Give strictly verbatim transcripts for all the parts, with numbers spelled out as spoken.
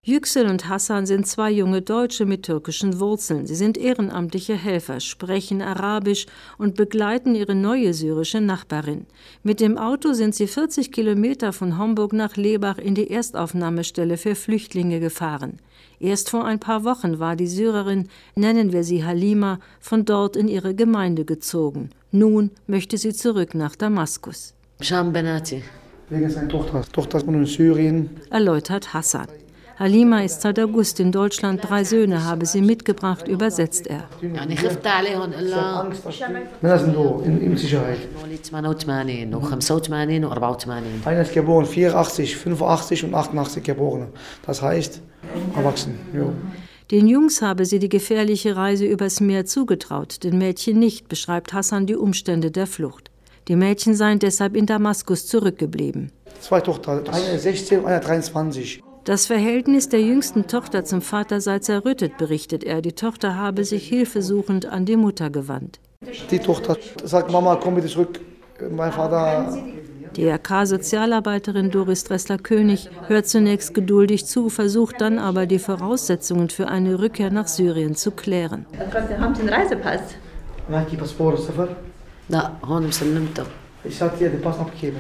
Yüksel und Hassan sind zwei junge Deutsche mit türkischen Wurzeln. Sie sind ehrenamtliche Helfer, sprechen Arabisch und begleiten ihre neue syrische Nachbarin. Mit dem Auto sind sie vierzig Kilometer von Homburg nach Lebach in die Erstaufnahmestelle für Flüchtlinge gefahren. Erst vor ein paar Wochen war die Syrerin, nennen wir sie Halima, von dort in ihre Gemeinde gezogen. Nun möchte sie zurück nach Damaskus. Wegen seiner Tochter. Tochter ist in Syrien. Erläutert Hassan. Halima ist seit August in Deutschland, drei Söhne habe sie mitgebracht, übersetzt er. In Sicherheit. Einer ist geboren vierundachtzig, fünfundachtzig und achtundachtzig geboren. Das heißt, erwachsen. Jo. Den Jungs habe sie die gefährliche Reise übers Meer zugetraut, den Mädchen nicht, beschreibt Hassan die Umstände der Flucht. Die Mädchen seien deshalb in Damaskus zurückgeblieben. Zwei Tochter, eine sechzehn und eine dreiundzwanzig. Das Verhältnis der jüngsten Tochter zum Vater sei zerrüttet, berichtet er. Die Tochter habe sich hilfesuchend an die Mutter gewandt. Die Tochter sagt, Mama, komm bitte zurück. Mein Vater... Die D R K-Sozialarbeiterin Doris Dressler-König hört zunächst geduldig zu, versucht dann aber, die Voraussetzungen für eine Rückkehr nach Syrien zu klären. Haben Sie einen Reisepass? Ich habe dir den Pass abgegeben.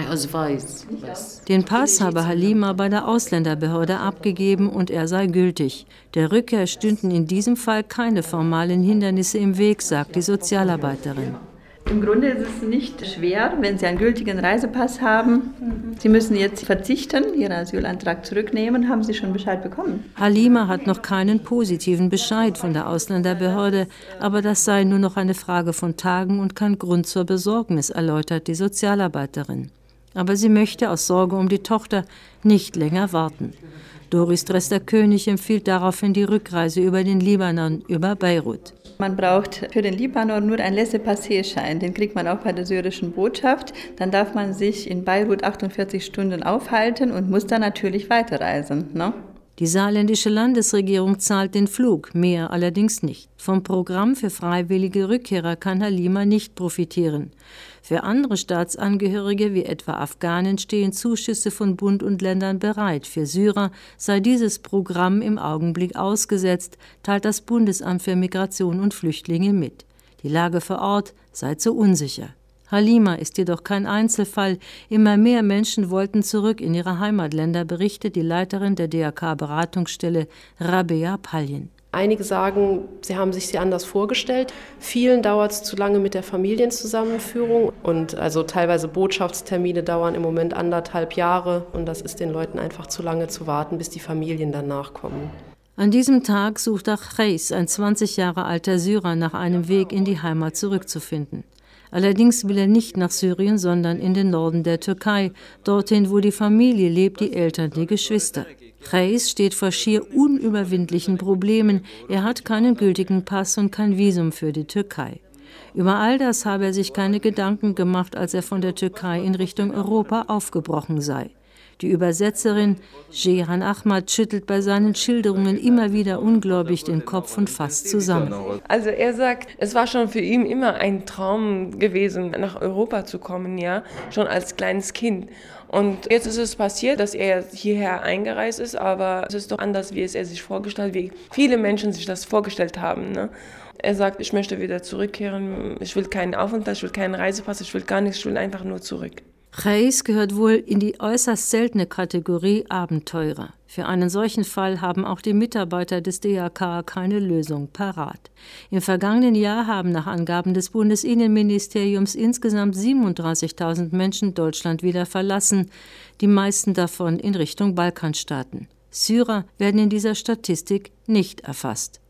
Den Pass habe Halima bei der Ausländerbehörde abgegeben und er sei gültig. Der Rückkehr stünden in diesem Fall keine formalen Hindernisse im Weg, sagt die Sozialarbeiterin. Im Grunde ist es nicht schwer, wenn Sie einen gültigen Reisepass haben. Sie müssen jetzt verzichten, Ihren Asylantrag zurücknehmen. Haben Sie schon Bescheid bekommen? Halima hat noch keinen positiven Bescheid von der Ausländerbehörde, aber das sei nur noch eine Frage von Tagen und kein Grund zur Besorgnis, erläutert die Sozialarbeiterin. Aber sie möchte aus Sorge um die Tochter nicht länger warten. Doris Dressler-König empfiehlt daraufhin die Rückreise über den Libanon, über Beirut. Man braucht für den Libanon nur einen Laissez-passer-Schein. Den kriegt man auch bei der syrischen Botschaft. Dann darf man sich in Beirut achtundvierzig Stunden aufhalten und muss dann natürlich weiterreisen, ne? Die saarländische Landesregierung zahlt den Flug, mehr allerdings nicht. Vom Programm für freiwillige Rückkehrer kann Halima nicht profitieren. Für andere Staatsangehörige, wie etwa Afghanen, stehen Zuschüsse von Bund und Ländern bereit. Für Syrer sei dieses Programm im Augenblick ausgesetzt, teilt das Bundesamt für Migration und Flüchtlinge mit. Die Lage vor Ort sei zu unsicher. Halima ist jedoch kein Einzelfall. Immer mehr Menschen wollten zurück in ihre Heimatländer, berichtet die Leiterin der D R K-Beratungsstelle Rabea Paljen. Einige sagen, sie haben sich sie anders vorgestellt. Vielen dauert es zu lange mit der Familienzusammenführung. Und also teilweise Botschaftstermine dauern im Moment anderthalb Jahre. Und das ist den Leuten einfach zu lange zu warten, bis die Familien dann nachkommen. An diesem Tag sucht auch Reis, ein zwanzig Jahre alter Syrer, nach einem Weg in die Heimat zurückzufinden. Allerdings will er nicht nach Syrien, sondern in den Norden der Türkei, dorthin, wo die Familie lebt, die Eltern, die Geschwister. Reis steht vor schier unüberwindlichen Problemen. Er hat keinen gültigen Pass und kein Visum für die Türkei. Über all das habe er sich keine Gedanken gemacht, als er von der Türkei in Richtung Europa aufgebrochen sei. Die Übersetzerin Jehan Ahmad schüttelt bei seinen Schilderungen immer wieder ungläubig den Kopf und fasst zusammen. Also er sagt, es war schon für ihn immer ein Traum gewesen, nach Europa zu kommen, ja, schon als kleines Kind. Und jetzt ist es passiert, dass er hierher eingereist ist, aber es ist doch anders, wie es er sich vorgestellt hat, wie viele Menschen sich das vorgestellt haben, ne? Er sagt, ich möchte wieder zurückkehren, ich will keinen Aufenthalt, ich will keinen Reisepass, ich will gar nichts, ich will einfach nur zurück. Reis gehört wohl in die äußerst seltene Kategorie Abenteurer. Für einen solchen Fall haben auch die Mitarbeiter des D R K keine Lösung parat. Im vergangenen Jahr haben nach Angaben des Bundesinnenministeriums insgesamt siebenunddreißigtausend Menschen Deutschland wieder verlassen, die meisten davon in Richtung Balkanstaaten. Syrer werden in dieser Statistik nicht erfasst.